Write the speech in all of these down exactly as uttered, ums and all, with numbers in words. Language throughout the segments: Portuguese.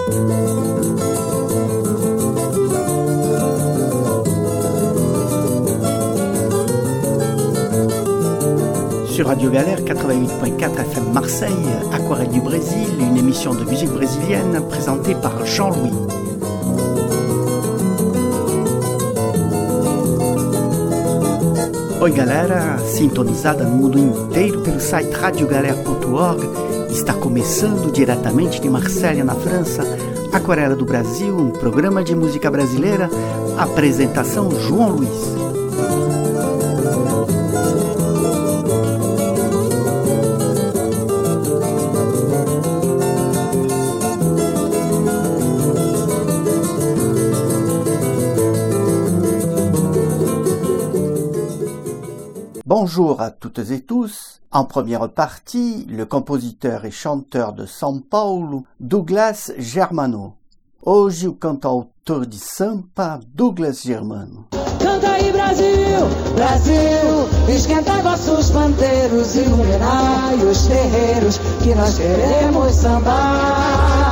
Sur Radio Galère quatre-vingt-huit point quatre F M Marseille, Aquarelle du Brésil, une émission de musique brésilienne présentée par Jean-Louis. Oi galera, sintonizada no mundo inteiro pelo site radio galera ponto org, está começando diretamente de Marselha, na França, Aquarela do Brasil, um programa de música brasileira, apresentação João Luiz. Bonjour à toutes et tous. En première partie, le compositeur et chanteur de São Paulo, Douglas Germano. Hoje o cantautor de samba, Douglas Germano. Canta aí Brasil, Brasil, esquenta vossos pandeiros, iluminai os terreiros, que nós queremos sambar.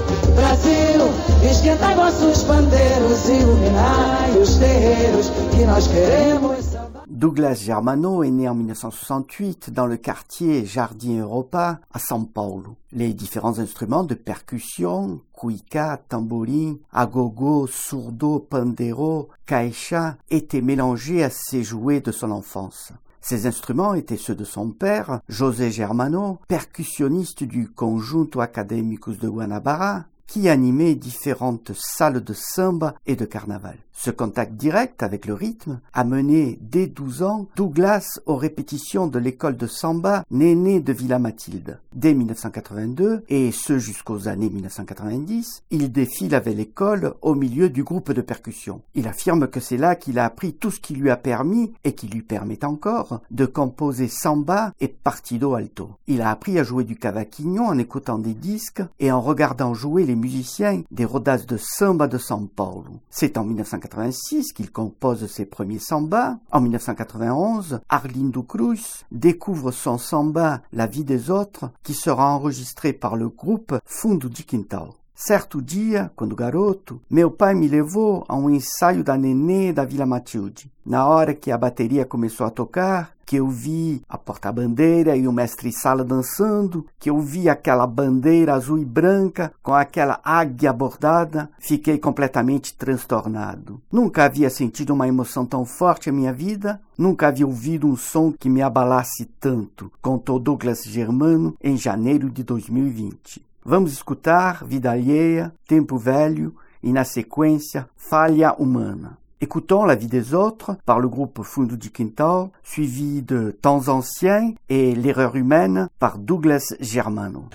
Brasil, esquenta vossos pandeiros, iluminai os terreiros, que nós queremos sambar. Douglas Germano est né en dix-neuf cent soixante-huit dans le quartier Jardim Europa à São Paulo. Les différents instruments de percussion, cuica, tamborim, agogo, surdo, pandeiro, caixa, étaient mélangés à ses jouets de son enfance. Ces instruments étaient ceux de son père, José Germano, percussionniste du Conjunto Acadêmicos de Guanabara, qui animait différentes salles de samba et de carnaval. Ce contact direct avec le rythme a mené dès douze ans Douglas aux répétitions de l'école de samba Néné de Villa Mathilde. Dès dix-neuf cent quatre-vingt-deux, et ce jusqu'aux années dix-neuf cent quatre-vingt-dix, il défile avec l'école au milieu du groupe de percussion. Il affirme que c'est là qu'il a appris tout ce qui lui a permis, et qui lui permet encore, de composer samba et partido alto. Il a appris à jouer du cavaquinho en écoutant des disques et en regardant jouer les musiciens des rodas de samba de São Paulo. C'est en dix-neuf cent quatre-vingt-six qu'il compose ses premiers sambas. En dix-neuf cent quatre-vingt-onze, Arlindo Cruz découvre son samba La vie des autres, qui sera enregistré par le groupe Fundo de Quintal. Certo dia, quando garoto, meu pai me levou a um ensaio da Nenê da Vila Matilde. Na hora que a bateria começou a tocar, que eu vi a porta-bandeira e o mestre-sala dançando, que eu vi aquela bandeira azul e branca com aquela águia bordada, fiquei completamente transtornado. Nunca havia sentido uma emoção tão forte em minha vida, nunca havia ouvido um som que me abalasse tanto, contou Douglas Germano em janeiro de dois mil e vinte. Vamos escutar Vida Alheia, Tempo Velho e, na sequência, Falha Humana. Écoutons La vie des autres par le groupe Fundo de Quintal, suivi de Temps anciens et L'erreur humaine par Douglas Germano.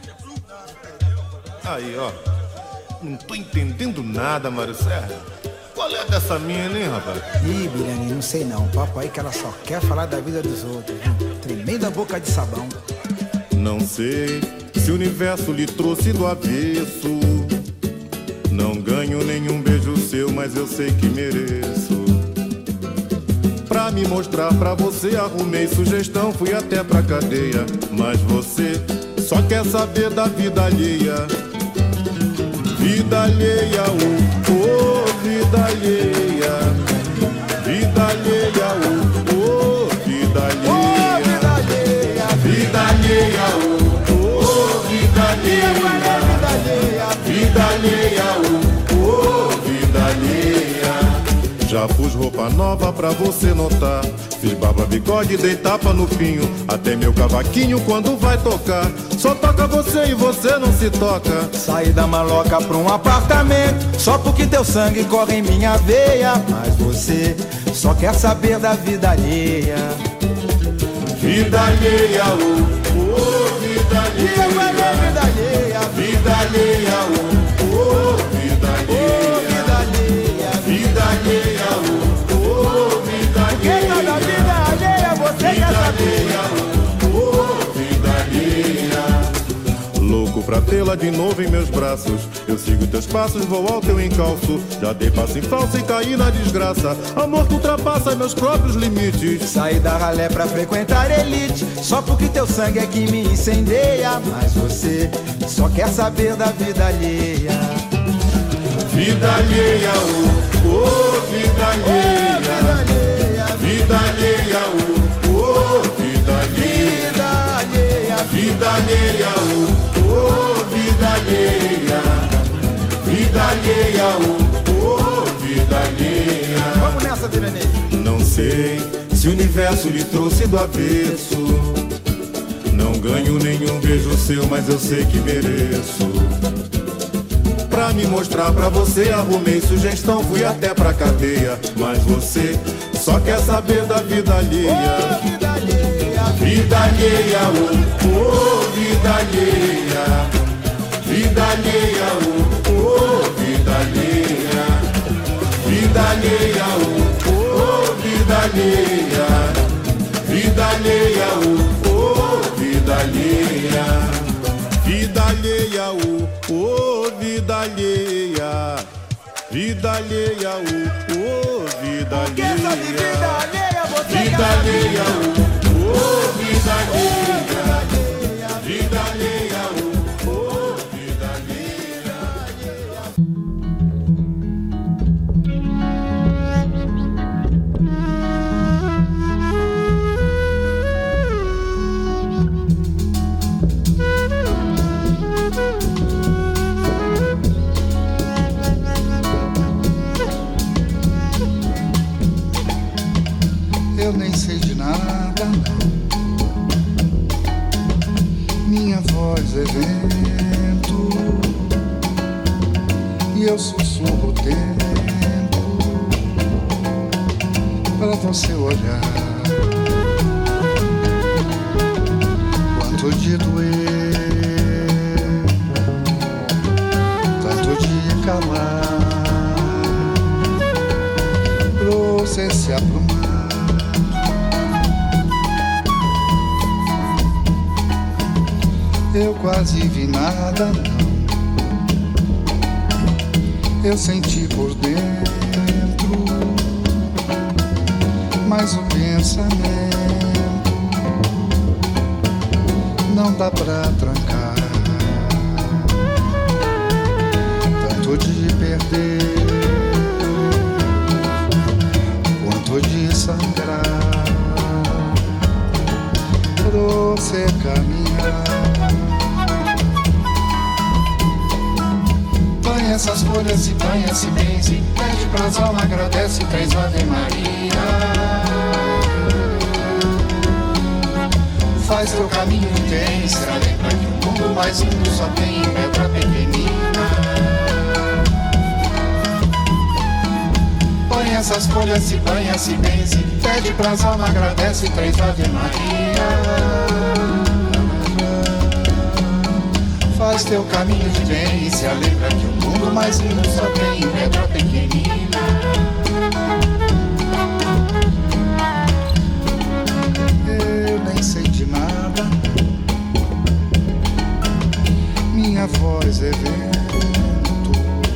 Aí, ó, não tô entendendo nada, Mário Sérgio. Qual é dessa mina, hein, rapaz? Ih, Birani, não sei não. Papo aí que ela só quer falar da vida dos outros. Tremenda boca de sabão. Não sei se o universo lhe trouxe do avesso. Não ganho nenhum beijo seu, mas eu sei que mereço. Pra me mostrar pra você, arrumei sugestão, fui até pra cadeia. Mas você só quer saber da vida alheia. Vida alheia, oh, oh, vida alheia. Vida alheia, oh, oh, vida alheia. Vida alheia, oh, oh, vida alheia. Vida alheia, oh, oh, vida alheia. Já pus roupa nova pra você notar. Fiz barba, bigode, dei tapa no pinho. Até meu cavaquinho quando vai tocar. Só toca você e você não se toca. Saí da maloca pra um apartamento só porque teu sangue corre em minha veia. Mas você só quer saber da vida alheia. Vida alheia, oh, oh, vida alheia. Vida alheia. Vida alheia, oh, oh, vida alheia. Vida alheia, oh, oh, vida alheia. Quem tá da vida alheia, você quer saber. Oh, vida alheia. Louco pra tê-la de novo em meus braços. Eu sigo teus passos, vou ao teu encalço. Já dei passo em falso e caí na desgraça. Amor que ultrapassa meus próprios limites. Saí da ralé pra frequentar elite só porque teu sangue é que me incendeia. Mas você só quer saber da vida alheia. vida alheia, oh, oh, vida alheia, vida alheia, oh, oh, vida alheia, vida alheia, oh, oh, vida alheia, vida alheia, oh, oh, vida alheia. Vamos nessa, Direnei. Não sei se o universo lhe trouxe do avesso. Não ganho nenhum beijo seu, mas eu sei que mereço. Pra me mostrar pra você, arrumei sugestão, fui até pra cadeia. Mas você só quer saber da vida alheia. Oh, vida alheia, vida alheia, oh, oh, vida alheia, vida alheia, oh, oh, vida alheia, vida alheia, oh, oh, vida alheia, vida alheia, oh, oh, vida alheia, vida alheia, oh, oh, vida alheia, vida alheia, oh, oh, vida alheia, vida alheia, você vida alheia, oh, oh, vida alheia, vida alheia, oh, oh, vida alheia. Eu nem sei de nada, não. Minha voz é vento e eu sussurro o tempo para você olhar. Quanto de doer, tanto de calar, pra você se aprumar. Eu quase vi nada, não. Eu senti por dentro, mas o pensamento não dá pra trancar. Tanto de perder quanto de sangrar, pra você caminhar. Banha essas folhas e banha se benze, pede pras almas, agradece três Ave Maria. Faz teu caminho intenso, lembra que o mundo mais lindo só tem pedra pequenina. Banha essas folhas e banha se benze, pede pras almas, agradece três Ave Maria. Faz teu caminho de bem e se alegra que o mundo mais lindo só tem pedra pequenina. Eu nem sei de nada, minha voz é vento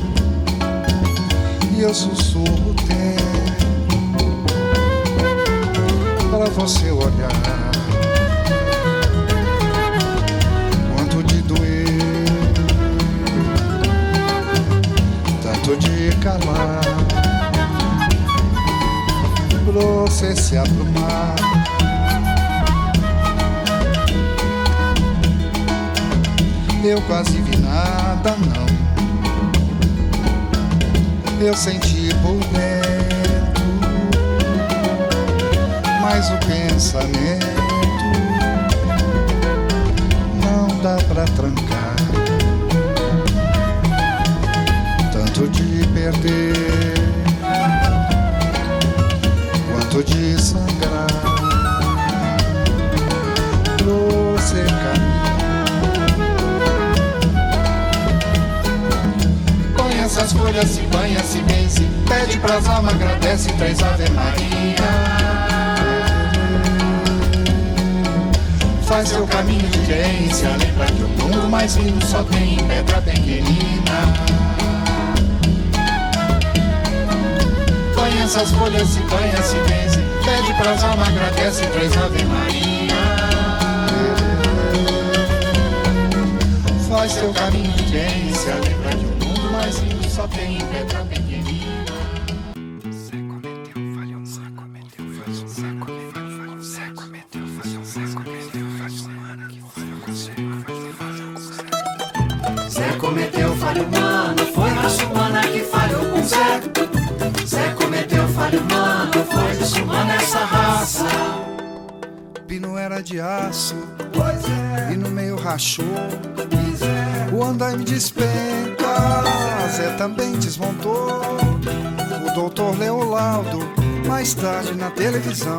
e eu sussurro o tempo para você olhar. De calar, pra você se aprumar. Eu quase vi nada, não. Eu senti por dentro, mas o pensamento não dá pra trancar. Tanto de perder quanto de sangrar, pra você caminhar. Põe essas folhas, se banha, se benze, pede pras almas, agradece três Ave Maria. Faz seu caminho de ciência, lembra que o mundo mais lindo só tem pedra pequenina. Essas folhas se banha, se benze, pede pras almas, agradece três Ave Maria. Faz teu caminho de ciência, lembra que o mundo mais lindo só só tem pedra pequenina. Zé cometeu falha humana, foi raça humana que falhou com Zé. Zé cometeu falha humana, foi desumana essa raça. Pino era de aço, e no meio rachou. O andaime despenca, Zé também desmontou. O doutor leu o laudo, mais tarde na televisão.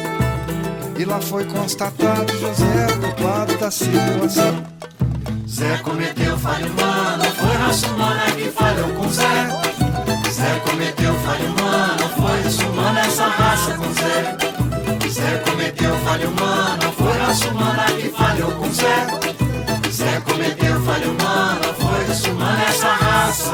E lá foi constatado José culpado da situação. Zé cometeu falha humana, foi raça humana que falhou com Zé. Zé cometeu falha humana, foi desumana essa raça com Zé. Zé cometeu falha humana, foi raça humana que falhou com Zé. Zé cometeu falha humana, foi desumana essa raça.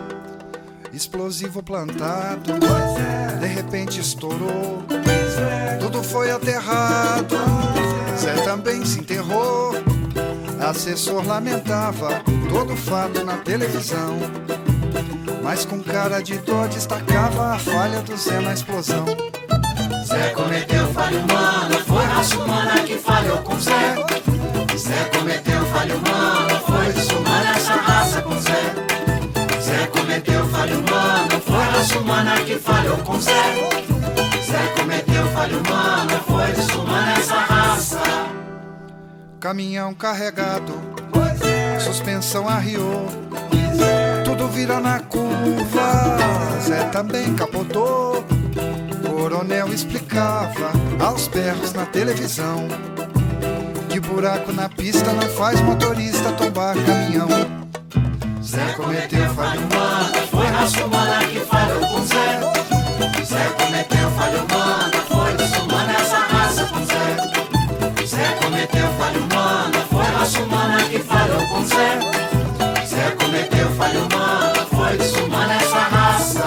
Explosivo plantado, de repente estourou. Tudo foi aterrado, Zé também se enterrou. Assessor lamentava todo fato na televisão, mas com cara de dor destacava a falha do Zé na explosão. Zé cometeu falha humana, foi raça humana que falhou com Zé. Zé cometeu falha humana, foi desumana essa raça com Zé. Zé cometeu falha humana, foi raça humana que falhou com Zé. Zé cometeu falha humana, foi desumana essa raça. Caminhão carregado, suspensão arriou, tudo vira na curva, Zé também capotou. Coronel explicava aos berros na televisão que buraco na pista não faz motorista tombar caminhão. Zé cometeu falha humana, foi raça humana que falhou com Zé. Zé cometeu falha humana, foi desumana essa raça com Zé. Zé cometeu falha humana, foi raça humana que falhou com Zé. Zé cometeu falha humana, foi desumana essa raça.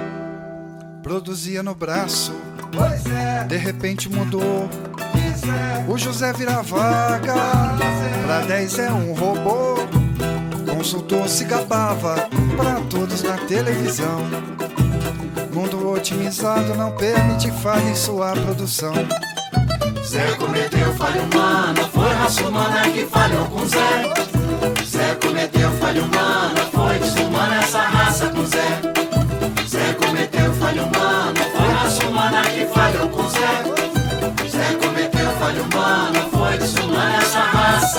Produzia no braço, de repente mudou. O José vira vaga, pra dez é um robô. Consultor se gabava pra todos na televisão. Mundo otimizado não permite falha em sua produção. Zé cometeu falha humana, foi raça humana que falhou com Zé. Zé cometeu falha humana, foi desumana essa raça com Zé. Zé cometeu falha humana, foi raça humana que falhou com Zé. Zé cometeu falha humana, foi desumana essa raça.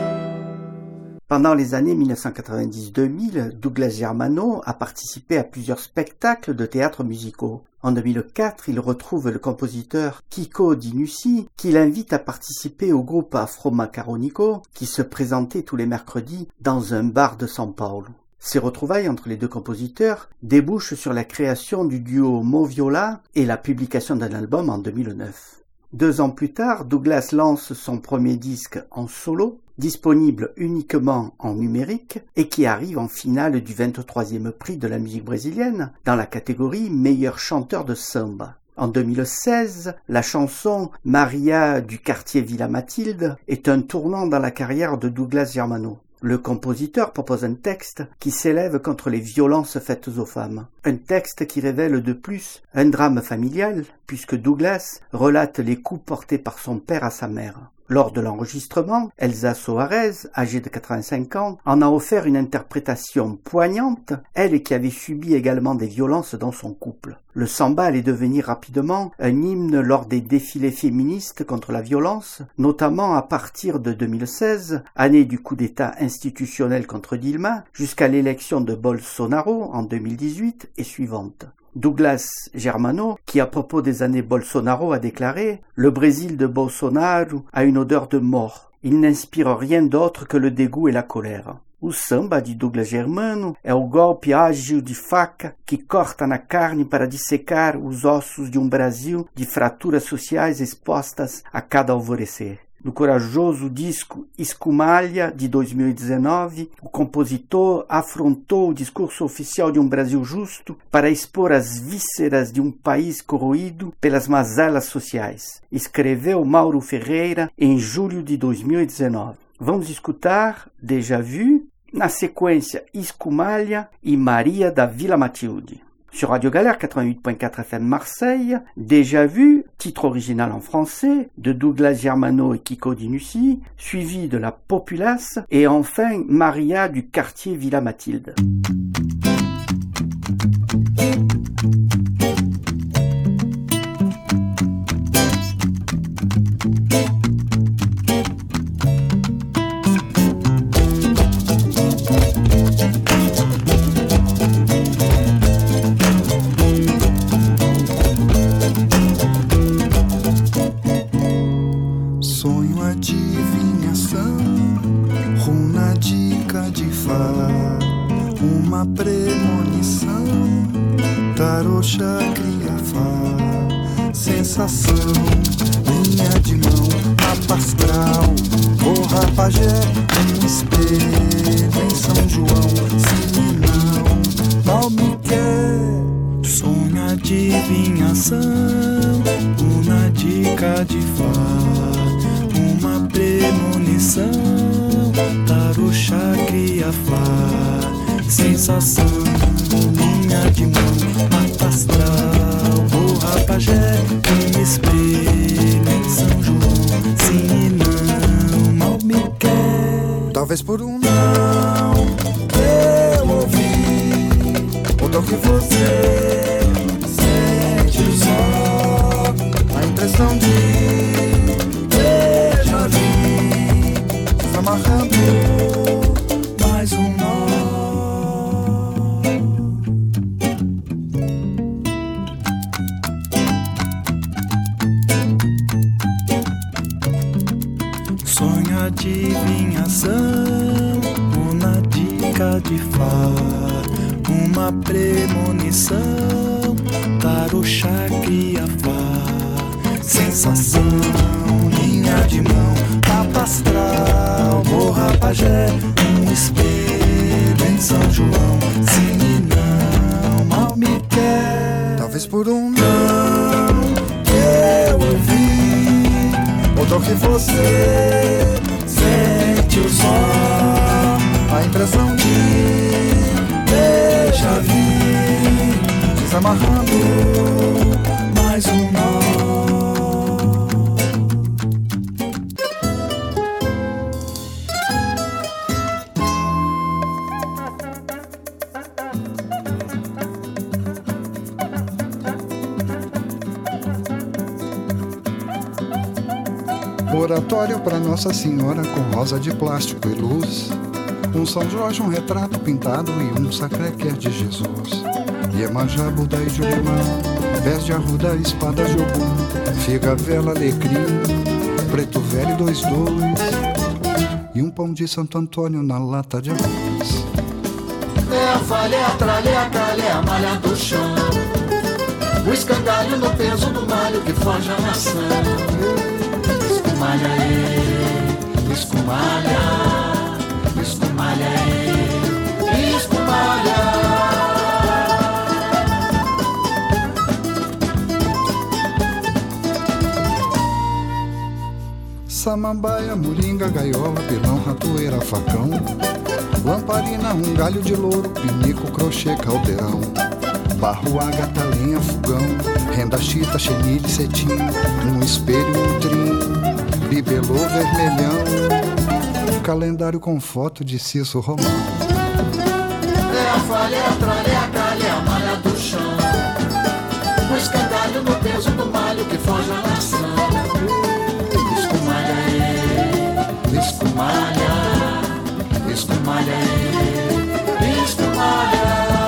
Pendant les années mille neuf cent quatre-vingt-dix deux mille, Douglas Germano a participé à plusieurs spectacles de théâtre musicaux. En deux mille quatre, il retrouve le compositeur Kiko Dinucci, qui l'invite à participer au groupe Afro Macaronico, qui se présentait tous les mercredis dans un bar de São Paulo. Ces retrouvailles entre les deux compositeurs débouchent sur la création du duo Moviola et la publication d'un album en deux mille neuf. Deux ans plus tard, Douglas lance son premier disque en solo, disponible uniquement en numérique et qui arrive en finale du vingt-troisième prix de la musique brésilienne dans la catégorie meilleur chanteur de samba. En deux mille seize, la chanson Maria du quartier Villa Mathilde est un tournant dans la carrière de Douglas Germano. Le compositeur propose un texte qui s'élève contre les violences faites aux femmes. Un texte qui révèle de plus un drame familial, puisque Douglas relate les coups portés par son père à sa mère. Lors de l'enregistrement, Elsa Soares, âgée de quatre-vingt-cinq ans, en a offert une interprétation poignante, elle qui avait subi également des violences dans son couple. Le samba allait devenir rapidement un hymne lors des défilés féministes contre la violence, notamment à partir de deux mille seize, année du coup d'État institutionnel contre Dilma, jusqu'à l'élection de Bolsonaro en deux mille dix-huit et suivante. Douglas Germano, qui à propos des années Bolsonaro a déclaré « Le Brésil de Bolsonaro a une odeur de mort. Il n'inspire rien d'autre que le dégoût et la colère. » O samba de Douglas Germano é o golpe ágil de faca que corta na carne para dissecar os ossos de um Brasil de fraturas sociais expostas a cada alvorecer. No corajoso disco Escumalha, de dois mil e dezenove, o compositor afrontou o discurso oficial de um Brasil justo para expor as vísceras de um país corroído pelas mazelas sociais. Escreveu Mauro Ferreira em julho de dois mil e dezenove. Vamos escutar Déjà Vu, Na sequência, Escumalha e Maria da Vila Matilde. Sur Radio Galère quatre-vingt-huit point quatre F M Marseille, Déjà Vu, titre original en français, de Douglas Germano et Kiko Dinucci, suivi de La Populace, et enfin Maria du quartier Villa Mathilde. Sensação, linha de mão, mapa astral, porra pajé, um espelho em São João, se não, mal me quer. Sonho, adivinhação, uma dica de fá, uma premonição, tarô, cria fá. Sensação, linha de mão, mapa astral, porra pajé, um espelho em São João, sim e não, mal me quer. Talvez por um não eu ouvi, ou do que você sente só a impressão de déjà vu, se amarrando mais um nó. Adivinhação, uma dica de fá, uma premonição, tarô, cria fá. Sensação, linha de mão, mapa astral, morra pajé, um espelho em São João, sim e não, mal me quer. Talvez por um não eu ouvi, ou do que você sente o som, a impressão de déjà vu, desamarrando mais um nó. Oratório para Nossa Senhora com rosa de plástico e luz, um São Jorge, um retrato pintado e um sacré-cœur de Jesus. Iemanjá, Buda e Jurema, pés de arruda, espada de Ogum, figa, vela, alecrim, preto velho, dois, dois, e um pão de Santo Antônio na lata de arroz. É a falha, é a tralha, é a calha, é a malha do chão, o escangalho no peso do malho que foge a maçã. Escumalha, ê, escumalha, escumalha, ê, escumalha. Samambaia, moringa, gaiola, pilão, ratoeira, facão, lamparina, um galho de louro, pinico, crochê, caldeirão, barro, ágata, lenha, fogão, renda, chita, chenille, cetim, um espelho, um trim, bibelô, vermelhão, calendário com foto de Cício Romão. É a falha, é a tralha, é a calha, é a malha do chão, o escangalho no peso do malho que foge a nação. Escumalha, ê, escumalha, escumalha, ê, escumalha.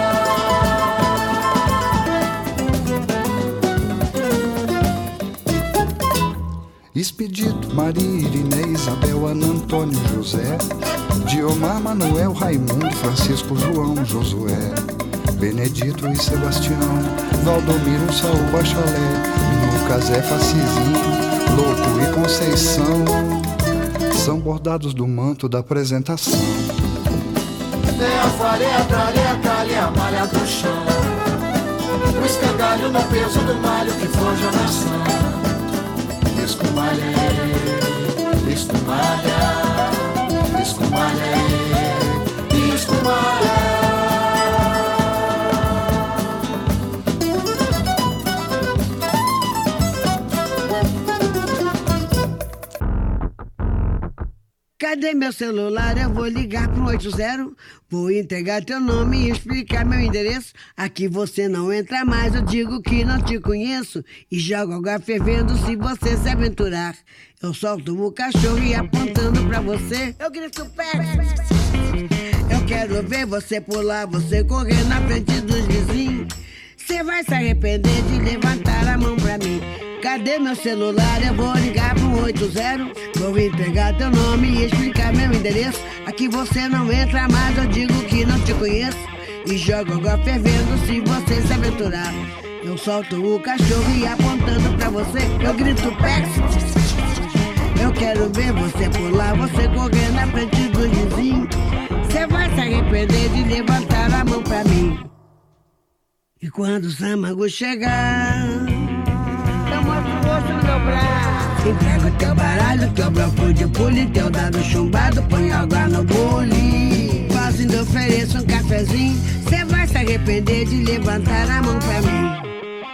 Expedito, Maria, Irineu, Isabel, Ana, Antônio, José, Diomar, Manuel, Raimundo, Francisco, João, Josué, Benedito e Sebastião, Valdomiro, Saul, Bachalé, Lucas, Éfa, Cizinho, Louco e Conceição, são bordados do manto da apresentação. É a falha, é a tralha, é a calha, é a malha do chão, o escangalho no peso do malho que foge a nação. Escumalha, ê, escumalha, escumalha, ê, Cadê meu celular? Eu vou ligar pro oito zero. Vou entregar teu nome e explicar meu endereço. Aqui você não entra mais, eu digo que não te conheço. E jogo água fervendo se você se aventurar. Eu solto o cachorro e apontando pra você, eu grito pé. Eu quero ver você pular, você correr na frente dos vizinhos. Você vai se arrepender de levantar a mão pra mim. Cadê meu celular? Eu vou ligar pro oito zero. Vou entregar teu nome e explicar meu endereço. Aqui você não entra mais, eu digo que não te conheço. E jogo água fervendo se você se aventurar. Eu solto o cachorro e apontando pra você, eu grito pé. Eu quero ver você pular, você correr na frente dos vizinhos. Você vai se arrepender de levantar a mão pra mim. E quando o Samango chegar, eu mostro o rosto no meu braço. Entrego teu baralho, teu bloco de pule, teu dado chumbado, põe água no bule. Fazendo ofereço um cafezinho, cê vai se arrepender de levantar a mão pra mim.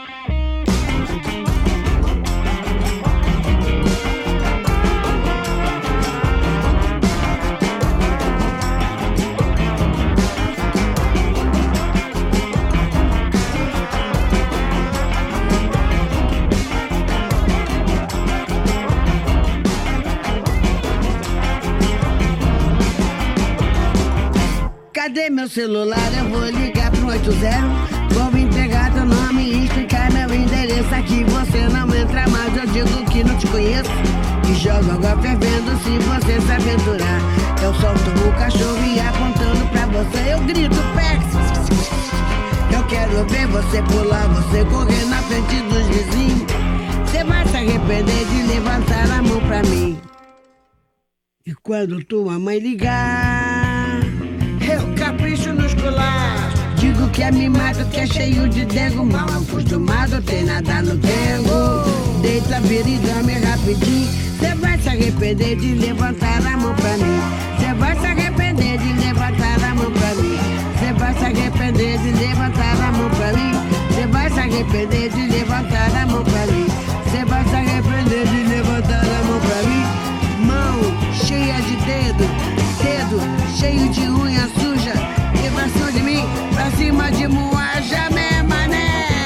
Cadê meu celular? Eu vou ligar pro oito zero. Vou entregar teu nome e explicar meu endereço. Aqui você não entra mais, eu digo que não te conheço. E jogo água fervendo se você se aventurar. Eu solto o cachorro e apontando pra você, eu grito pé. Eu quero ver você pular, você correr na frente dos vizinhos. Você vai se arrepender de levantar a mão pra mim. E quando tua mãe ligar, eu capricho nos colares. Digo que é mimado, que é cheio de dengo. Mal acostumado, tem nada no dengo. Deita, vira e dorme rapidinho. Cê vai se arrepender de levantar a mão pra mim. Cê vai se arrepender de levantar a mão pra mim. Cê vai se arrepender de levantar a mão pra mim. Cê vai se arrepender de levantar a mão pra mim. Cê vai se arrepender de levantar a mão pra mim. Mão cheia de dedo, dedo cheio de unha suja. E pra cima de mim, pra cima de moaja, meu mané.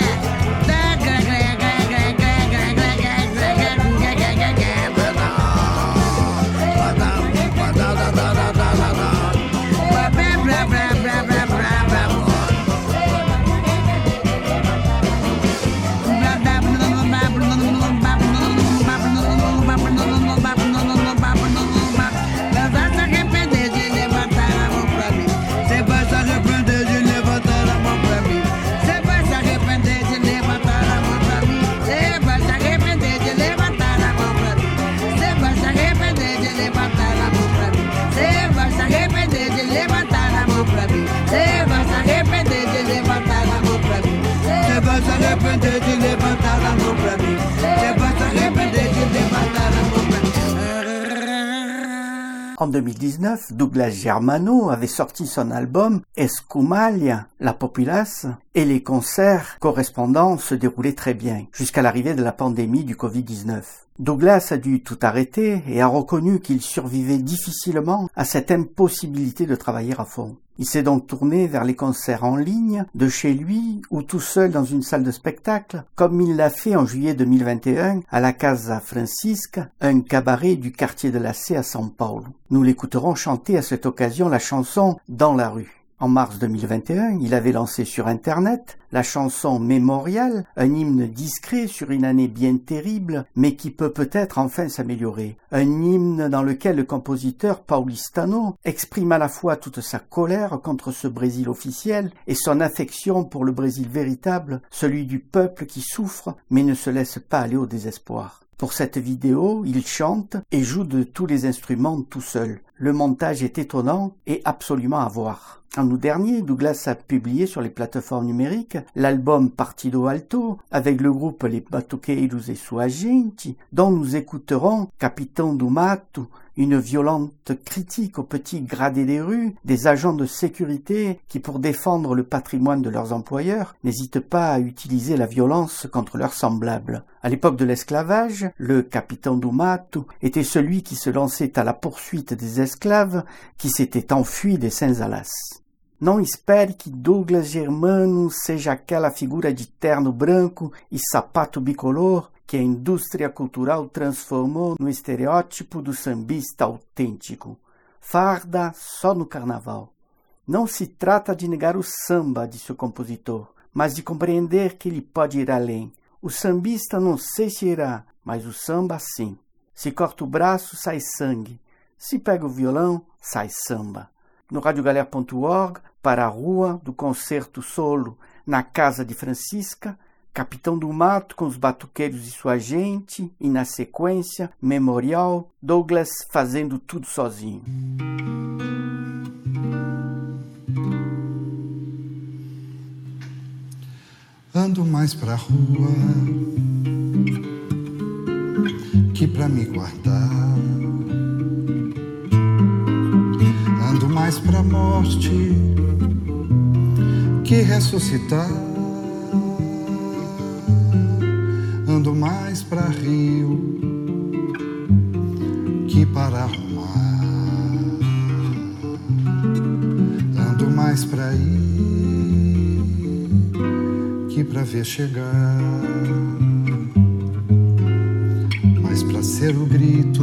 En deux mille dix-neuf, Douglas Germano avait sorti son album Escumalia, La Populace, et les concerts correspondants se déroulaient très bien, jusqu'à l'arrivée de la pandémie du covid dix-neuf. Douglas a dû tout arrêter et a reconnu qu'il survivait difficilement à cette impossibilité de travailler à fond. Il s'est donc tourné vers les concerts en ligne, de chez lui ou tout seul dans une salle de spectacle, comme il l'a fait en juillet deux mille vingt et un à la Casa Francisca, un cabaret du quartier de la Sé à São Paulo. Nous l'écouterons chanter à cette occasion la chanson « Dans la rue ». En mars deux mille vingt et un, il avait lancé sur Internet la chanson Mémorial, un hymne discret sur une année bien terrible, mais qui peut peut-être enfin s'améliorer. Un hymne dans lequel le compositeur Paulistano exprime à la fois toute sa colère contre ce Brésil officiel et son affection pour le Brésil véritable, celui du peuple qui souffre mais ne se laisse pas aller au désespoir. Pour cette vidéo, il chante et joue de tous les instruments tout seul. Le montage est étonnant et absolument à voir. En août dernier, Douglas a publié sur les plateformes numériques l'album Partido Alto avec le groupe Les Batuqueiros e Sua Gente, dont nous écouterons Capitão do Mato, une violente critique aux petits gradés des rues, des agents de sécurité qui, pour défendre le patrimoine de leurs employeurs, n'hésitent pas à utiliser la violence contre leurs semblables. À l'époque de l'esclavage, le Capitão do Mato était celui qui se lançait à la poursuite des esclaves qui s'étaient enfuis des senzalas. Não espere que Douglas Germano seja aquela figura de terno branco e sapato bicolor que a indústria cultural transformou no estereótipo do sambista autêntico. Farda só no carnaval. Não se trata de negar o samba, disse o compositor, mas de compreender que ele pode ir além. O sambista não sei se irá, mas o samba sim. Se corta o braço, sai sangue. Se pega o violão, sai samba. No radiogalera ponto org, para a rua do concerto solo na casa de Francisca, Capitão do Mato com os Batuqueiros e Sua Gente, e na sequência, Memorial, Douglas fazendo tudo sozinho. Ando mais pra rua que pra me guardar. Ando mais pra morte que ressuscitar. Ando mais pra rio que para arrumar. Ando mais pra ir que pra ver chegar. Mas pra ser o grito,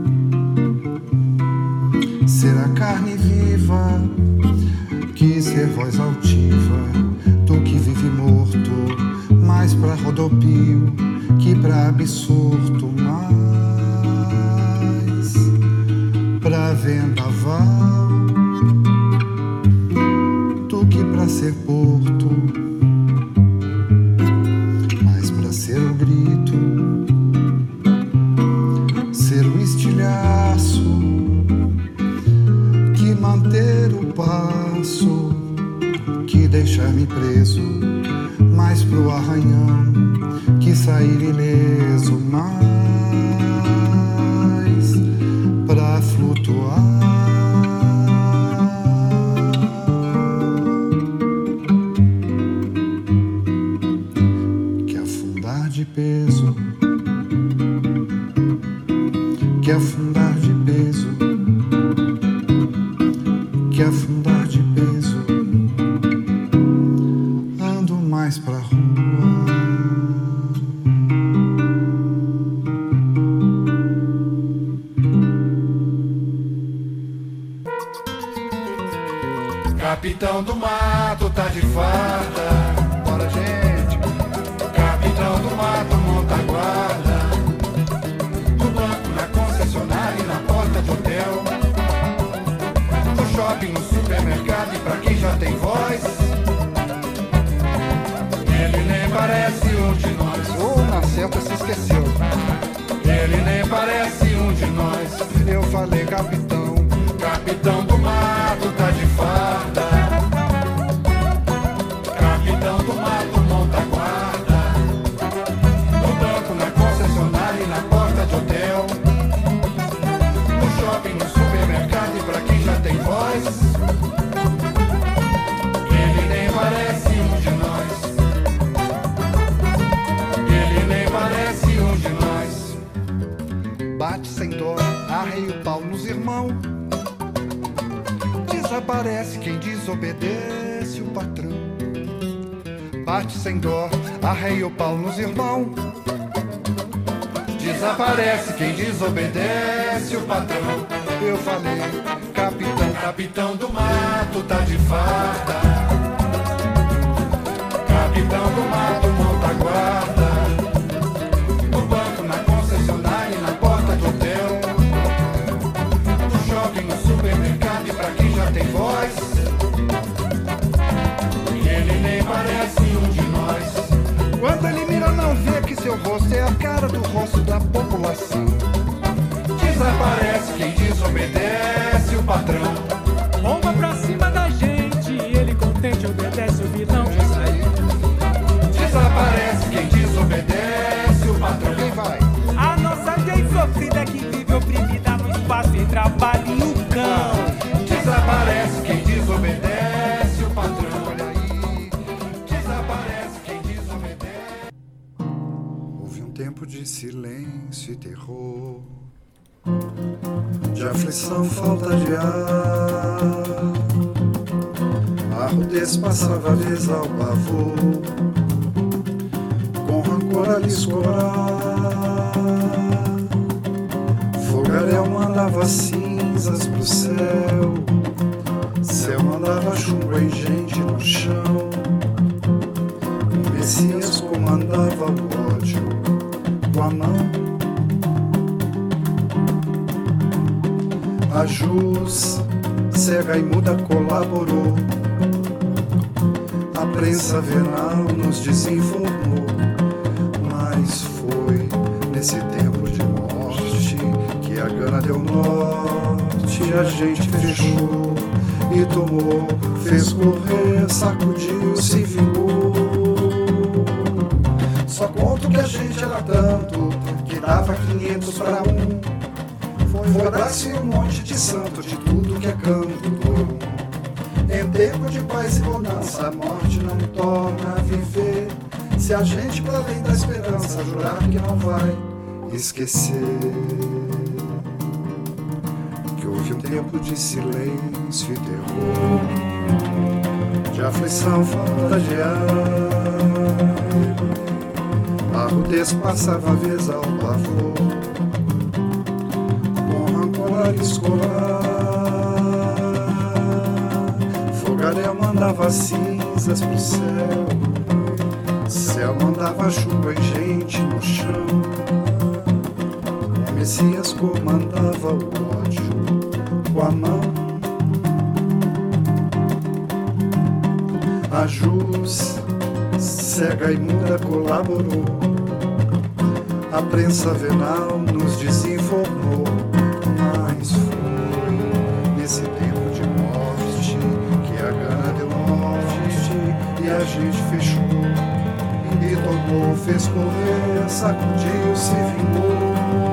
ser a carne viva, que ser voz altiva do que vive morto, mais pra rodopio que pra absurdo, mais pra vendaval do que pra ser porto, mais pra ser o grito, ser o estilhaço, que manter o passo, que deixar-me preso, mais pro arranhão que sair ileso, mais pra flutuar, que afundar de peso, que afundar de peso, que afundar de peso. Ando mais pra rua. Capitão do Mato tá de farda. Bora, gente. Capitão do Mato monta a guarda. No banco, na concessionária e na porta de hotel. No shopping, no supermercado e pra quem já tem voz. Ele nem parece um de nós. Ou na certa se esqueceu. Ele nem parece um de nós. Eu falei capitão. Capitão do Mato tá de farda. Capitão do Mato monta a guarda. No banco, na concessionária e na porta de hotel. No shopping, no supermercado e pra quem já tem voz. Ele nem parece um de nós. Ele nem parece um de nós. Bate sem dó, arreia o pau nos irmãos. Desaparece quem desobedece o patrão. Bate sem dó, arreia o pau nos irmãos. Desaparece quem desobedece o patrão. Eu falei, capitão. Capitão do Mato tá de farda. Capitão do Mato monta a guarda. No banco, na concessionária e na porta de hotel. No shopping, no supermercado e pra quem já tem voz. E ele nem parece um de nós. Quando ele mira não vê que seu rosto é a cara do rosto da população. Desaparece quem desobedece proibidão. Desaparece quem desobedece o patrão. Quem vai? A nossa gay sofrida que vive oprimida no espaço e trabalha e o cão. Desaparece quem desobedece o patrão. Olha aí. Desaparece quem desobedece. Houve um tempo de silêncio e terror, de aflição, falta de ar. A rudez passava a vez ao pavor, com rancor a lhe escorar. Fogaréu mandava cinzas pro céu, céu mandava chuva e gente no chão. O Messias comandava o ódio com a mão. A Jus, cega e muda, colaborou. A prensa venal nos desinformou. Mas foi nesse tempo de morte que a gana deu norte. A gente fechou e tomou, fez correr, sacudiu, se vingou. Só conto que a gente era tanto que dava quinhentos pra um. Foi braço e um monte de santo, de tudo que é canto por um. Em tempo de paz e bonança, a morte não torna a viver. Se a gente, para além da esperança, jurar que não vai esquecer que houve um tempo de silêncio e terror, de aflição, falta de ar. A rudez passava a vez ao pavor, a escolar. Fogaréu mandava cinzas pro céu, céu mandava chuva e gente no chão. O Messias comandava o ódio com a mão. A Jus, cega e muda, colaborou. A prensa venal nos desinformou. Mas foi nesse tempo de morte que a gana deu norte e a gente fechou e tomou, fez correr, sacudiu, se vingou.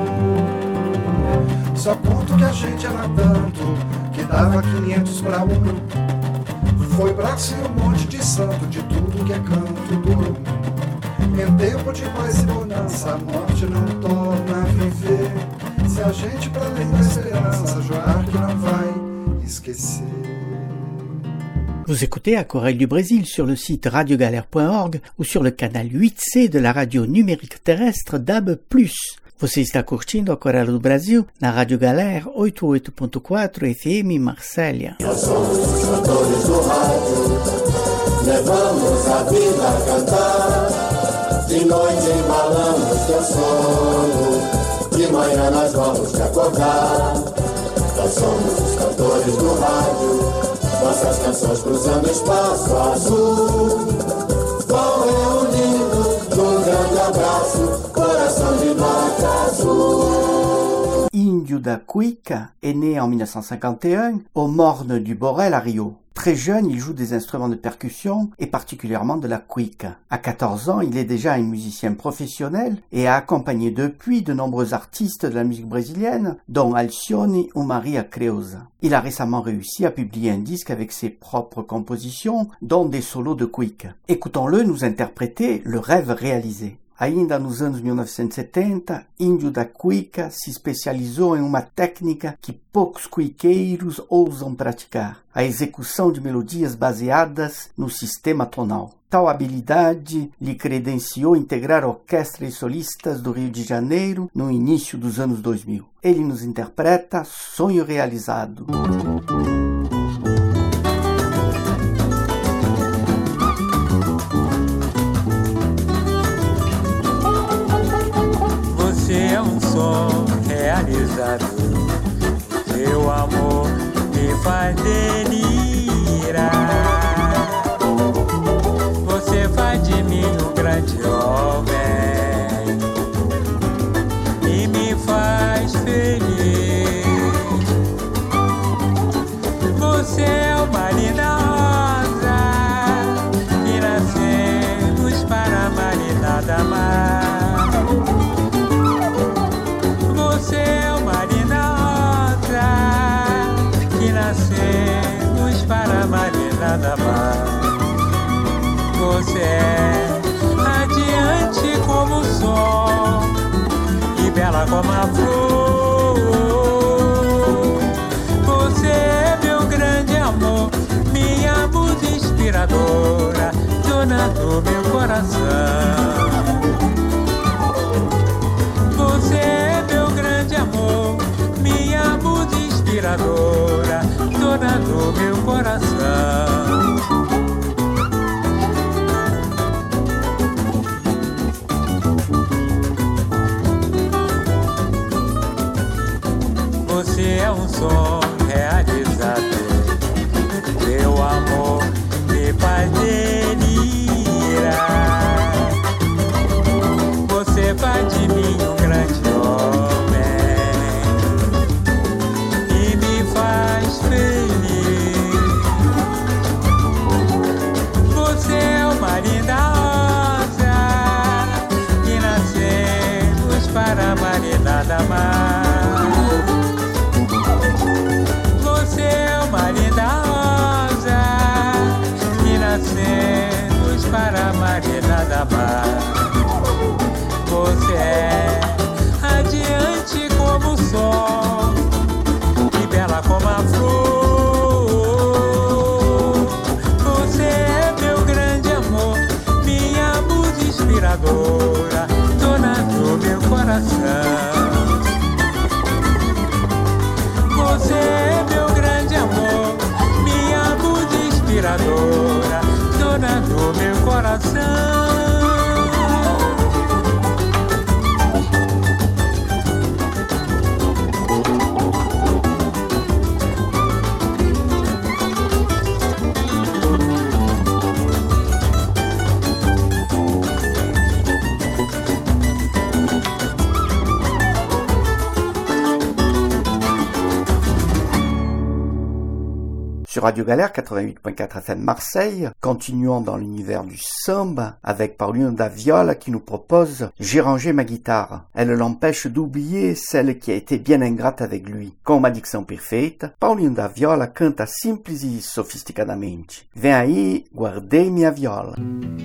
Só conto que a gente era tanto que dava quinhentos pra um. Foi braço e um monte de santo, de tudo que é canto por um. Em tempo de paz e bonança, a morte não torna a viver. Se a gente, para além da esperança, jurar que não vai esquecer. Vous écoutez À Chorale du Brésil sur le site radio galère point org ou sur le canal huit C de la radio numérique terrestre D A B plus. Você está curtindo A Chorale do Brasil na Rádio Galera oitenta e oito ponto quatro F M Marsella. Nós somos os cantores do rádio, levamos a vida a cantar. De noite embalamos teu sono, de manhã nós vamos te acordar. Nós somos os cantores do rádio, nossas canções cruzando espaço azul. Vão reunindo num grande abraço, coração de norte azul. Índio da Cuica est né en dix-neuf cent cinquante et un au Morne du Borel à Rio. Très jeune, il joue des instruments de percussion et particulièrement de la cuica. À quatorze ans, il est déjà un musicien professionnel et a accompagné depuis de nombreux artistes de la musique brésilienne, dont Alcione ou Maria Creuza. Il a récemment réussi à publier un disque avec ses propres compositions, dont des solos de cuica. Écoutons-le nous interpréter Le rêve réalisé. Ainda nos anos mil novecentos e setenta, Índio da Cuica se especializou em uma técnica que poucos cuiqueiros ousam praticar, a execução de melodias baseadas no sistema tonal. Tal habilidade lhe credenciou integrar orquestras e solistas do Rio de Janeiro no início dos anos dois mil. Ele nos interpreta Sonho Realizado. É um sonho realizado, seu amor me faz delirar. Você faz de mim um grande homem e me faz feliz. Você é radiante como o sol e bela como a flor. Você é meu grande amor, minha musa inspiradora, dona do meu coração. Você é meu grande amor, minha musa inspiradora, dona do meu coração. Você é um sonho realizado, meu amor me faz delirar. Você faz de mim um grande homem e me faz feliz. Você é uma linda rosa que nascemos para amar e nada mais. Você é uma linda rosa que nascemos para amar e nada mais. Você é radiante como o sol e bela como a flor. Você é meu grande amor, minha musa inspiradora, dona do meu coração. Você é meu grande amor, minha musa inspiradora, dona do meu coração. Sur Radio Galère quatre-vingt-huit point quatre F M Marseille, continuons dans l'univers du samba avec Paulinho da Viola qui nous propose « J'ai rangé ma guitare ». Elle l'empêche d'oublier celle qui a été bien ingrate avec lui. Com uma dicção perfeita, Paulinho da Viola canta simples e sofisticadamente. Vem aí, guardei minha viola.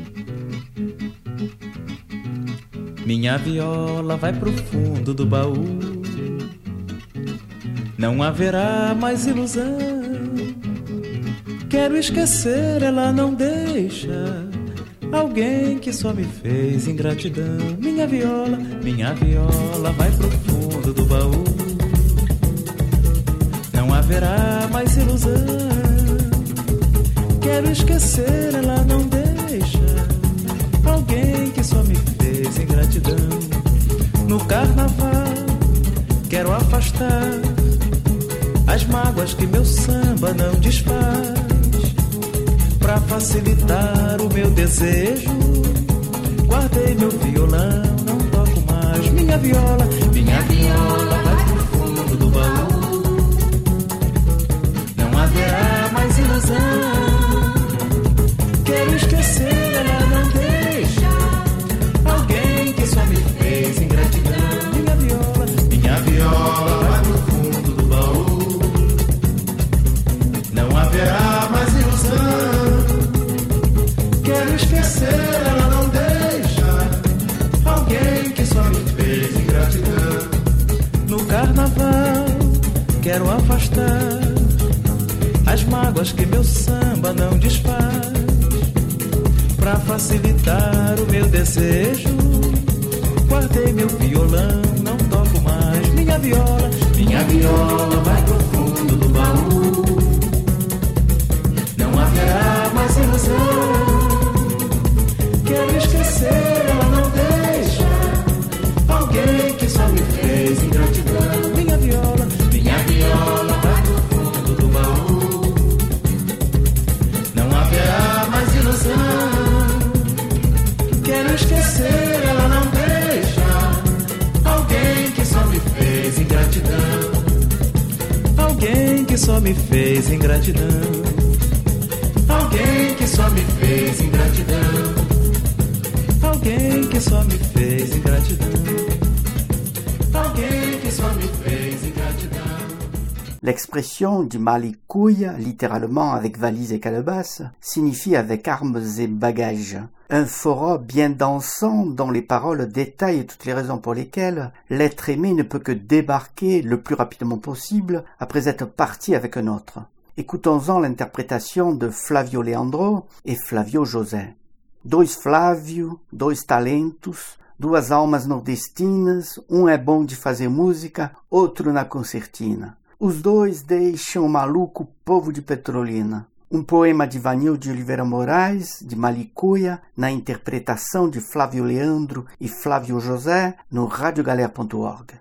Minha viola vai pro fundo do baú, não haverá mais ilusão. Quero esquecer, ela não deixa, alguém que só me fez ingratidão. Minha viola, minha viola vai pro fundo do baú, não haverá mais ilusão. Quero esquecer, ela não deixa, alguém que só me fez ingratidão. No carnaval quero afastar as mágoas que meu samba não desfaz. Pra facilitar o meu desejo, guardei meu violão, não toco mais. Minha viola, minha viola vai pro fundo do baú, não haverá mais ilusão. Quero esquecer, ela não deixa, alguém que só me fez ingratidão. Minha viola, minha viola vai pro fundo do baú, não haverá mais ilusão. Quero esquecer, ela não deixa, alguém que só me fez ingratidão. No carnaval quero afastar as mágoas que meu samba não desfaz. Pra facilitar o meu desejo, guardei meu violão, não toco mais. Minha viola, minha viola vai pro fundo do baú, não haverá mais ilusão. Quero esquecer, ela não deixa, alguém que só me fez ingratidão. Minha viola, minha viola vai pro fundo do baú, não haverá mais ilusão. Quero esquecer, ela não deixa, alguém que só me fez ingratidão. Alguém que só me fez ingratidão. Alguém que só me fez ingratidão. Alguém que só me fez ingratidão. Alguém que só me fez ingratidão. L'expression du malikuya, littéralement avec valise et calebasse, signifie avec armes et bagages. Un fora bien dansant dont les paroles détaillent toutes les raisons pour lesquelles l'être aimé ne peut que débarquer le plus rapidement possible après être parti avec un autre. Écoutons-en l'interprétation de Flavio Leandro et Flavio José. Dois Flávio, dois talentos, duas almas nordestinas, um é bom de fazer música, outro na concertina. Os dois deixam maluco o povo de Petrolina. Um poema de Vanil de Oliveira Moraes, de Malikuya, na interpretação de Flávio Leandro e Flávio José, no radiogalera ponto org.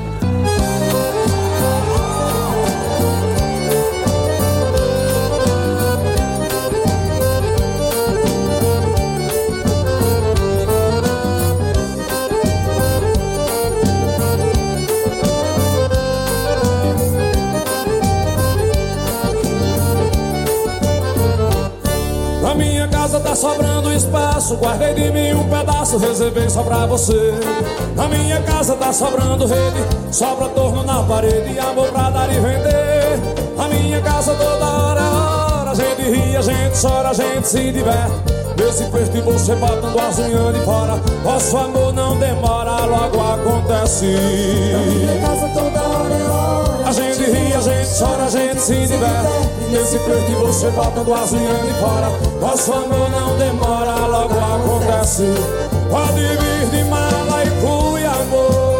Tá sobrando espaço, guardei de mim um pedaço, reservei só pra você. Na minha casa tá sobrando rede, sobra torno na parede, amor pra dar e vender. Na minha casa toda hora é hora, a gente ri, a gente chora, a gente se diverte. Nesse perto e você botando as unhas de fora, nosso amor não demora, logo acontece. Na minha casa toda hora é hora, a gente ri, a gente chora, a gente se diverte. Nesse perto e você botando as unhas de fora, nosso amor não demora, logo acontece. Pode vir de mala e cuia, amor,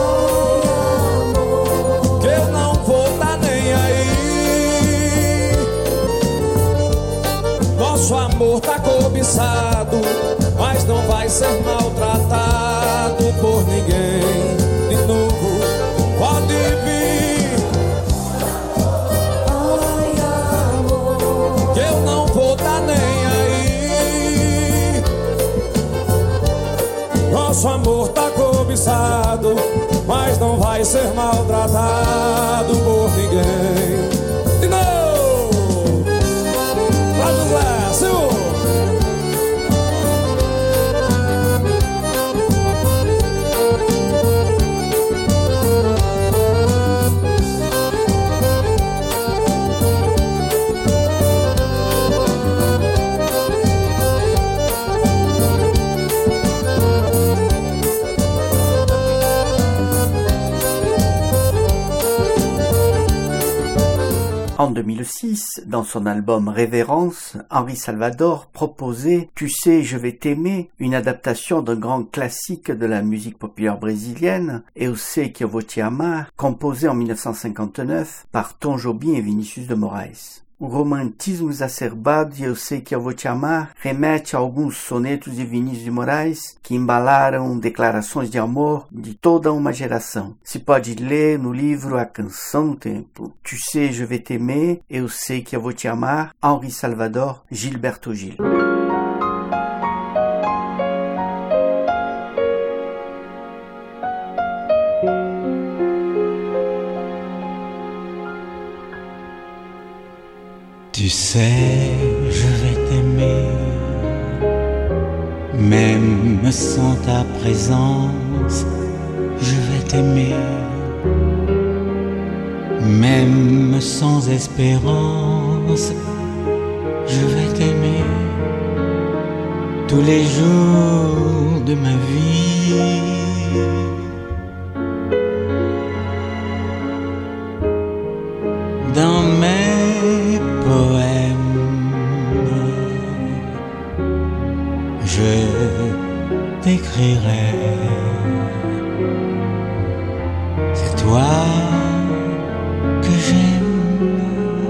que eu não vou tá nem aí. Nosso amor tá cobiçado, mas não vai ser maltratado por ninguém. De novo, pode vir, que eu não vou tá nem aí. Nosso amor tá cobiçado, mas não vai ser maltratado por ninguém. De novo, pra José, Silvio. En deux mille six, dans son album Révérence, Henri Salvador proposait « Tu sais, je vais t'aimer », une adaptation d'un grand classique de la musique populaire brésilienne, Eu sei que eu vou te amar, composé en mille neuf cent cinquante-neuf par Tom Jobim et Vinícius de Moraes. O romantismo exacerbado de Eu sei que eu vou te amar remete a alguns sonetos de Vinícius de Moraes que embalaram declarações de amor de toda uma geração. Se pode ler no livro A Canção do Tempo. Tu sais, je vais t'aimer, Eu sei que eu vou te amar, Henri Salvador, Gilberto Gil. Tu sais, je vais t'aimer, même sans ta présence, je vais t'aimer, même sans espérance, je vais t'aimer, tous les jours de ma vie. Dans mes poèmes, je t'écrirai. C'est toi que j'aime,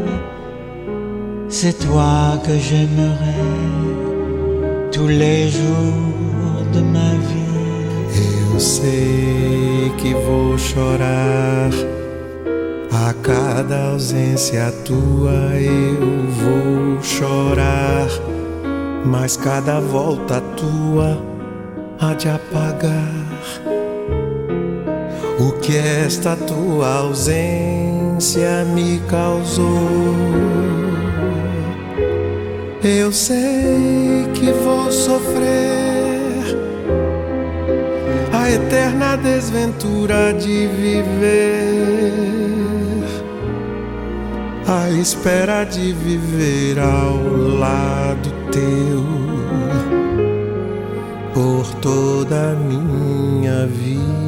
c'est toi que j'aimerai tous les jours de ma vie. Eu sei que vou chorar a cada ausência tua, eu vou chorar, mas cada volta tua há de apagar o que esta tua ausência me causou. Eu sei que vou sofrer a eterna desventura de viver à espera de viver ao lado teu por toda a minha vida.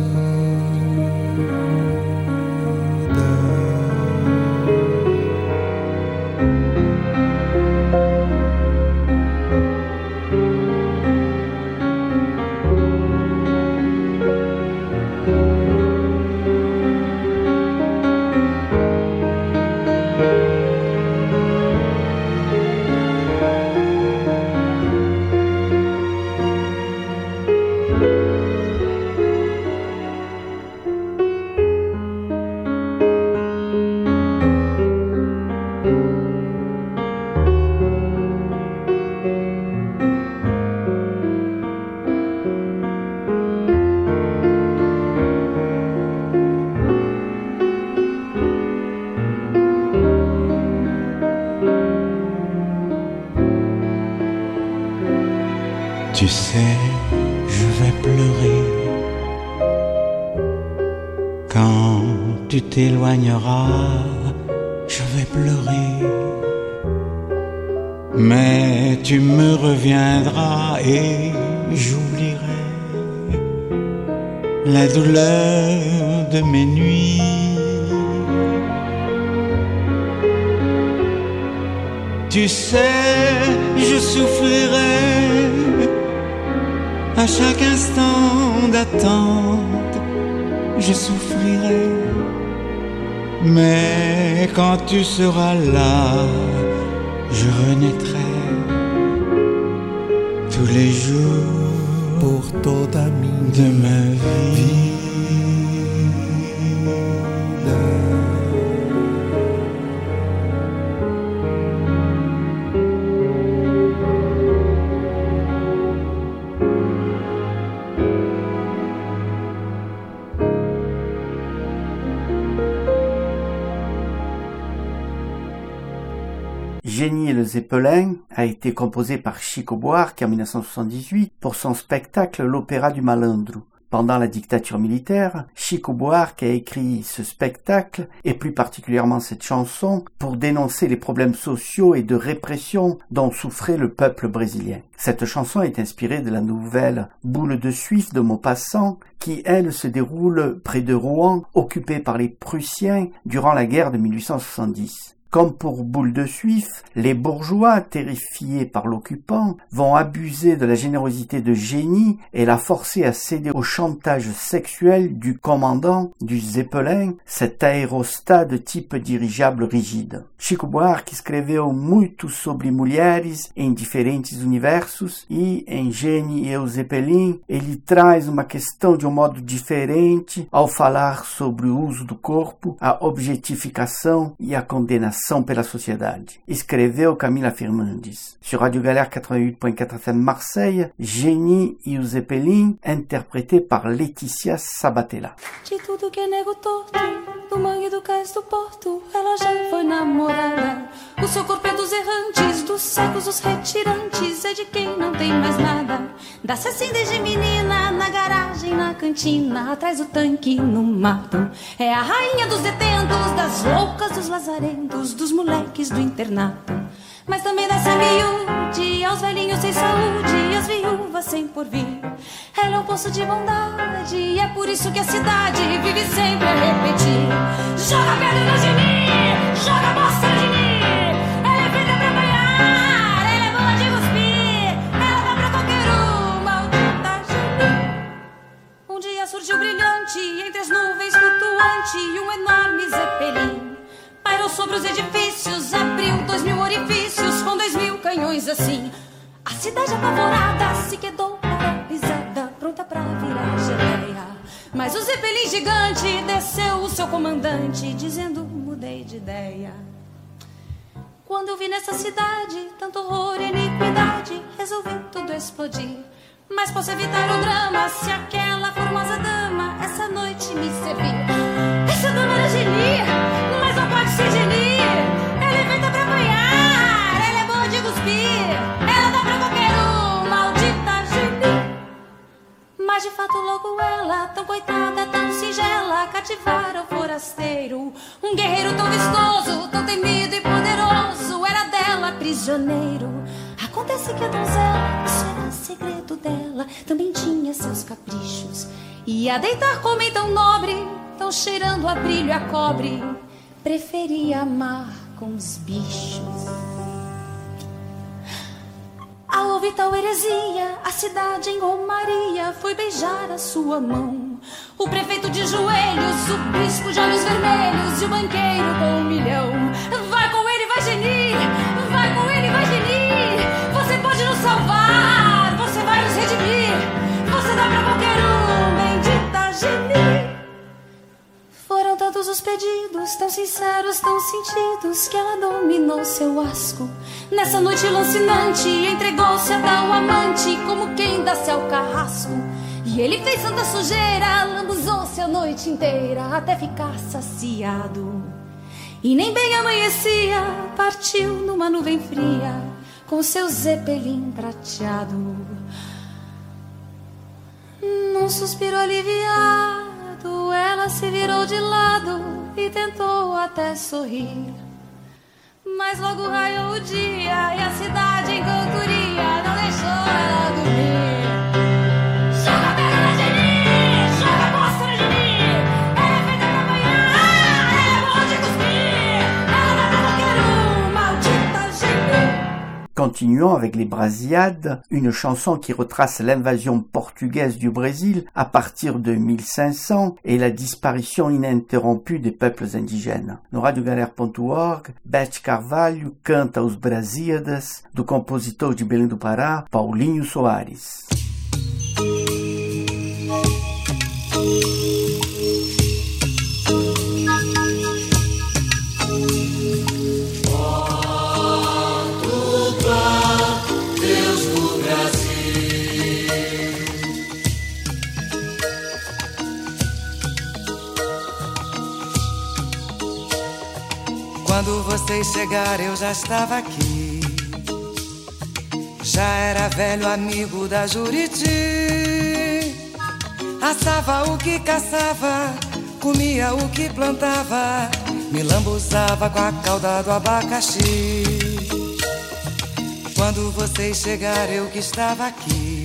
Tu sais, je vais pleurer quand tu t'éloigneras, je vais pleurer. Mais tu me reviendras et j'oublierai la douleur de mes nuits. Tu sais, je souffrirai à chaque instant d'attente, je souffrirai. Mais quand tu seras là, je renaîtrai tous les jours por toda a minha de ma vie. Jenny et le Zeppelin a été composé par Chico Buarque en mille neuf cent soixante-dix-huit pour son spectacle L'Opéra du Malandro. Pendant la dictature militaire, Chico Buarque a écrit ce spectacle, et plus particulièrement cette chanson, pour dénoncer les problèmes sociaux et de répression dont souffrait le peuple brésilien. Cette chanson est inspirée de la nouvelle Boule de Suif de Maupassant, qui, elle, se déroule près de Rouen, occupée par les Prussiens durant la guerre de mille huit cent soixante-dix. Comme pour Boule de Suif, les bourgeois, terrifiés par l'occupant, vont abuser de la générosité de Jenny et la forcer à céder au chantage sexuel du commandant du Zeppelin, cet aérostat de type dirigeable rigide. Chico Buarque escreveu muito sobre mulheres em diferentes universos e, em Jenny e o Zeppelin, ele traz uma questão de um modo diferente ao falar sobre o uso do corpo, a objetificação e a condenação pela sociedade. Escreveu Camila Fernandes. Sur Radio Galère quatre-vingt-huit point quatre F M Marseille, Jenny e o Zeppelin, interprété par Letícia Sabatella. De tudo que é nego torto, do mangue do cais do porto, ela já foi namorada. O seu corpo é dos errantes, dos cegos, os retirantes, é de quem não tem mais nada. Dá-se assim desde menina, na garagem, na cantina, atrás do tanque, no mato. É a rainha dos detentos, das loucas, dos lazarentos, dos moleques do internato. Mas também dá-se a miúde, aos velhinhos sem saúde, as viúvas sem porvir. Ela é um poço de bondade, e é por isso que a cidade vive sempre a repetir. Joga pedra de mim, joga bosta de mim. Ela é feita pra apanhar, ela é boa de cuspir. Ela dá pra qualquer um, maldita Jenny. Um dia surgiu brilhante, entre as nuvens flutuante, um enorme zeppelin. Pairou sobre os edifícios, abriu dois mil orifícios, com dois mil canhões assim. A cidade apavorada se quedou paralisada, pronta pra virar geleia. Mas o Zeppelin gigante desceu o seu comandante, dizendo, mudei de ideia. Quando eu vi nessa cidade tanto horror e iniquidade, resolvi tudo explodir. Mas posso evitar o drama se aquela formosa dama essa noite me servir. Essa dama era Jenny, mas não pode ser Jenny. Ela é feita pra apanhar, ela é boa de cuspir. Ela dá pra qualquer um, maldita Jenny. Mas Mas de fato logo ela, tão coitada, tão singela, cativara o forasteiro. Um guerreiro tão vistoso, tão temido e poderoso, era dela prisioneiro. Acontece que a donzela, isso era segredo dela, também tinha seus caprichos. Ia deitar com homem tão nobre, tão cheirando a brilho e a cobre, preferia amar com os bichos. Ao ouvir tal heresia, a cidade em romaria foi beijar a sua mão. O prefeito de joelhos, o bispo de olhos vermelhos e o banqueiro com um milhão. Vai com ele, vai Geni, vai com ele, vai Geni. Você pode nos salvar, você vai nos redimir. Você dá pra qualquer um, bendita Geni. Foram tantos os pedidos, tão sinceros, tão sentidos, que ela dominou seu asco. Nessa noite lancinante, entregou-se a tal amante, como quem dá-se ao carrasco. E ele fez tanta sujeira, lambuzou-se a noite inteira, até ficar saciado. E nem bem amanhecia, partiu numa nuvem fria, com seu zeppelin prateado. Num suspiro aliviado, ela se virou de lado e tentou até sorrir. Mas logo raiou o dia e a cidade em cantoria não deixou ela dormir. Joga a pedra na Geni, joga a bosta na Geni. Ela é feita pra apanhar, ela é boa de cuspir. Ela mata qualquer um, maldita Geni. Continuons avec les Brasiades, une chanson qui retrace l'invasion portugaise du Brésil à partir de mille cinq cents et la disparition ininterrompue des peuples indigènes. No radio galera ponto org, Beth Carvalho canta Os Brasíadas, do compositor de Belém do Pará, Paulinho Soares. Quando vocês chegaram eu já estava aqui. Já era velho amigo da Juriti. Assava o que caçava, comia o que plantava, me lambuzava com a cauda do abacaxi. Quando vocês chegaram eu que estava aqui,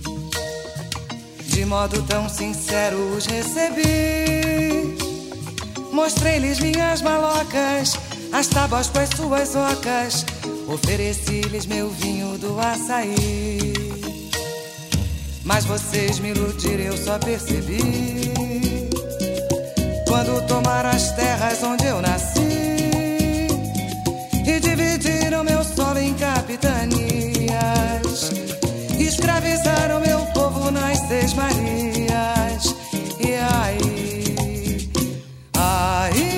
de modo tão sincero os recebi. Mostrei-lhes minhas malocas, as tábuas com as suas ocas, ofereci-lhes meu vinho do açaí. Mas vocês me iludiram, eu só percebi quando tomaram as terras onde eu nasci e dividiram meu solo em capitanias, escravizaram meu povo nas Seis Marias. E aí, aí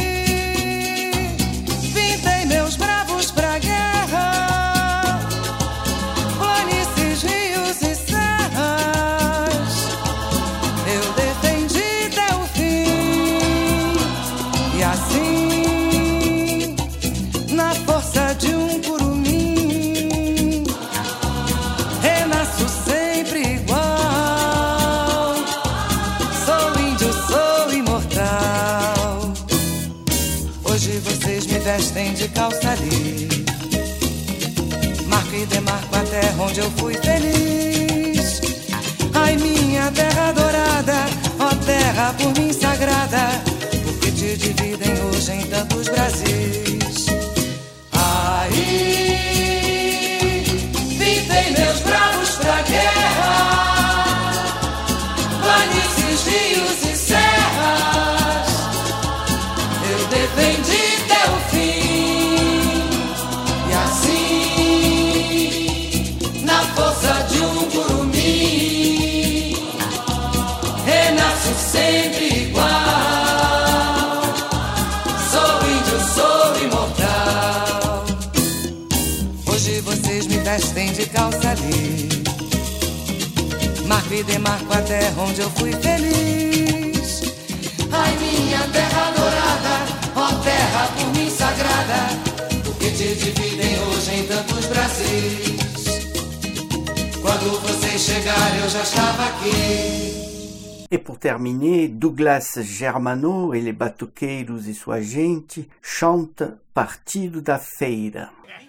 pintei meus bravos pra guerra, planícies, rios e serras, eu defendi até o fim. E assim, na força de um curumim, renasço sempre igual. Sou índio, sou imortal. Hoje vocês me vestem de calça ali, marco e demarco a terra onde eu fui feliz. Ai, minha terra dourada, ó terra por mim sagrada, porque te dividem hoje em tantos Brasis. Aí pintei meus bravos pra guerra, planícies, rios e serras, eu defendi até o fim. E assim, na força de um curumim, renasço sempre igual. Sou índio, sou imortal. Hoje vocês me vestem de calça ali, marco e demarco a terra onde eu fui feliz. Ai, minha terra dourada, ó terra por mim sagrada, porque te dividem hoje em tantos Brasis. Quando você sem chegar eu já estava aqui. E por terminer, Douglas Germano e les Batuqueiros e sua gente chanta Partido da Feira.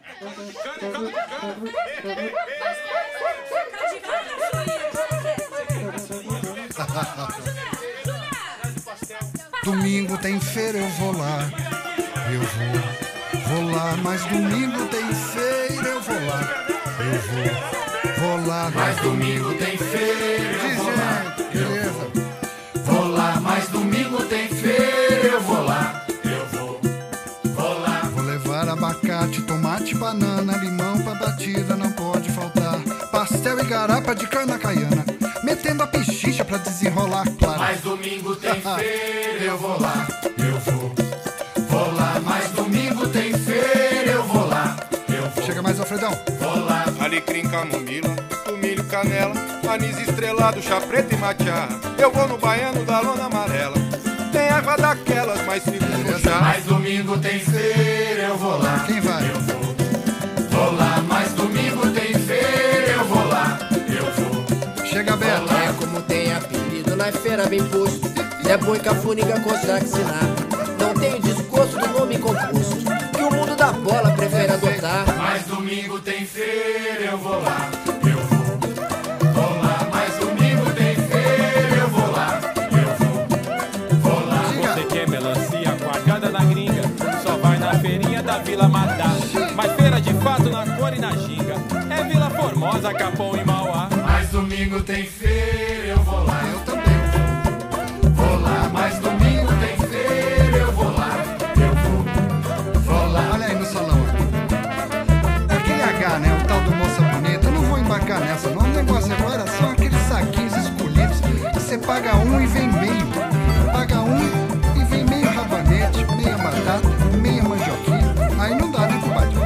Domingo tem feira, eu vou lá, eu vou, vou lá, mas domingo tem feira, eu vou lá, eu vou, vou lá, mas domingo tem feira, eu vou lá, beleza, vou lá, mas domingo tem feira, eu vou lá, eu vou, vou lá. Vou levar abacate, tomate, banana, limão pra batida, não pode faltar, pastel e garapa de cana caiana, metendo a pichicha pra desenrolar, claro. Mas domingo tem feira, eu vou lá, eu vou, vou lá. Mas domingo tem feira, eu vou lá, eu vou. Chega mais, Alfredão. Vou lá. Alecrim, camomila, milho, canela, anis estrelado, chá preto e matcha. Eu vou no baiano da lona amarela, tem água daquelas, mas fico no chá. Mas domingo tem feira, eu vou lá. Quem vai? Eu vou, vou lá. Mas domingo tem feira, eu vou lá, eu vou. Chega, Beto. É como tem apelido na feira bem posto. É boi cafuniga consegue ensinar. Não tem discurso do nome composto que o mundo da bola prefere adotar. Mas domingo tem feira, eu vou lá, eu vou, vou lá. Mas domingo tem feira, eu vou lá, eu vou, vou lá. Você quer melancia guardada na gringa, só vai na feirinha da Vila Madá. Mas feira de fato na cor e na ginga é Vila Formosa, Capão e Mauá. Mas domingo tem feira, eu vou lá, eu também vou, vou lá. Mas domingo tem feira, eu vou lá, eu vou, vou lá. Olha aí no salão. Aquele H, né? O tal do Moça Bonita. Eu não vou embarcar nessa, não. O negócio agora são aqueles saquinhos escolhidos que você paga um e vem meio. Paga um e vem meio rabanete, meia batata, meia mandioquinha. Aí não dá, né, compadre?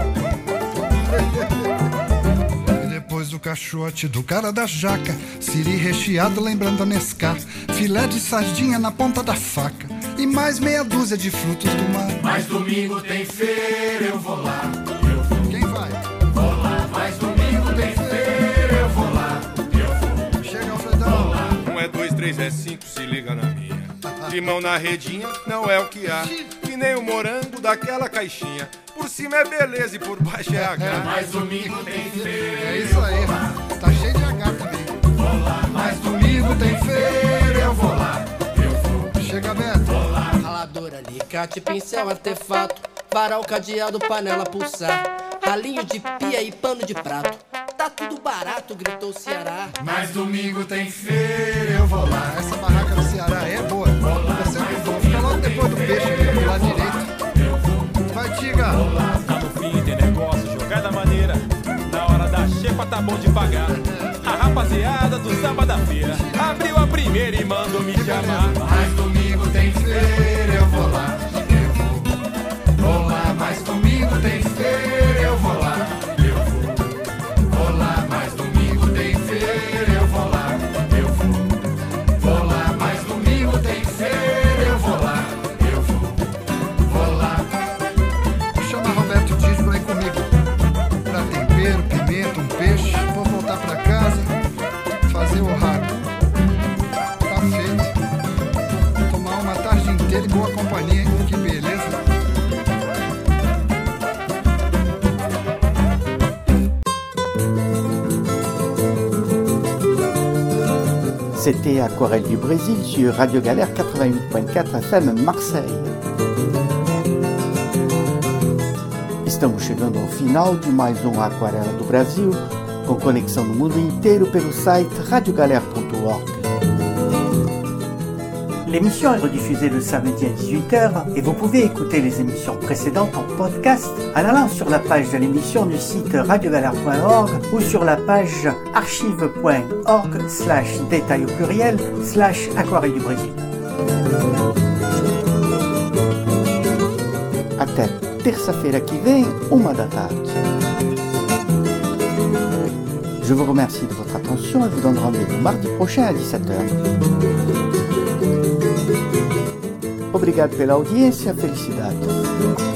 Do caixote do cara da jaca, siri recheado lembrando a Nescá, filé de sardinha na ponta da faca e mais meia dúzia de frutos do mar. Mas domingo tem feira, eu vou lá, eu vou. Quem vai? Vou lá. Mas domingo tem feira, eu vou lá, eu vou. Chega, Alfredão. Um é dois, três é cinco, se liga na minha. Limão na redinha não é o que há, que nem o morango daquela caixinha. Por cima é beleza e por baixo é H. Mas domingo tem feira. É isso aí, tá cheio de H também. Vou lá. Mas domingo tem feira, eu vou lá, eu vou. Chega, Beto. Vou lá. Ralador, alicate, pincel, artefato, varal, cadeado, panela, pulsar, ralinho de pia e pano de prato. Tá tudo barato, gritou o Ceará. Mas domingo tem feira, eu vou lá. Essa barraca do Ceará é boa. Vou lá. Você é bom. Fica logo depois do peixe aqui do lado direito. Vai, Tiga! Tá no fim, tem negócio, jogada maneira. Na hora da xepa tá bom de pagar. A rapaziada do samba da feira abriu a primeira e mandou me chamar. Mas domingo tem feira, eu vou lá, eu vou, vou lá. Mas domingo tem feira, eu vou lá, eu vou, vou lá. Mas domingo tem feira, eu vou lá, eu vou, vou lá. Mas domingo tem feira, eu vou lá, eu vou, vou lá. Chama Roberto Dias pra ir comigo. Pra tempero, pimenta, um peixe. Vou voltar pra casa, fazer o rago. Tá feito. Tomar uma tarde inteira e boa companhia, hein? Que beleza. C'était Aquarelle du Brésil sur Radio Galère quatre-vingt-huit point quatre F M Marseille. Estamos chegando ao final de mais um Aquarela do Brasil, com conexão no mundo inteiro pelo site radio galère point org. L'émission est rediffusée le samedi à dix-huit heures et vous pouvez écouter les émissions précédentes en podcast en allant sur la page de l'émission du site radio galère point org ou sur la page archive point org slash détail au pluriel slash aquarelle du Brésil. Até terça-feira que vem, uma da tarde. Je vous remercie de votre attention et vous donne rendez-vous mardi prochain à dix-sept heures. Obrigado pela audiência, felicidade.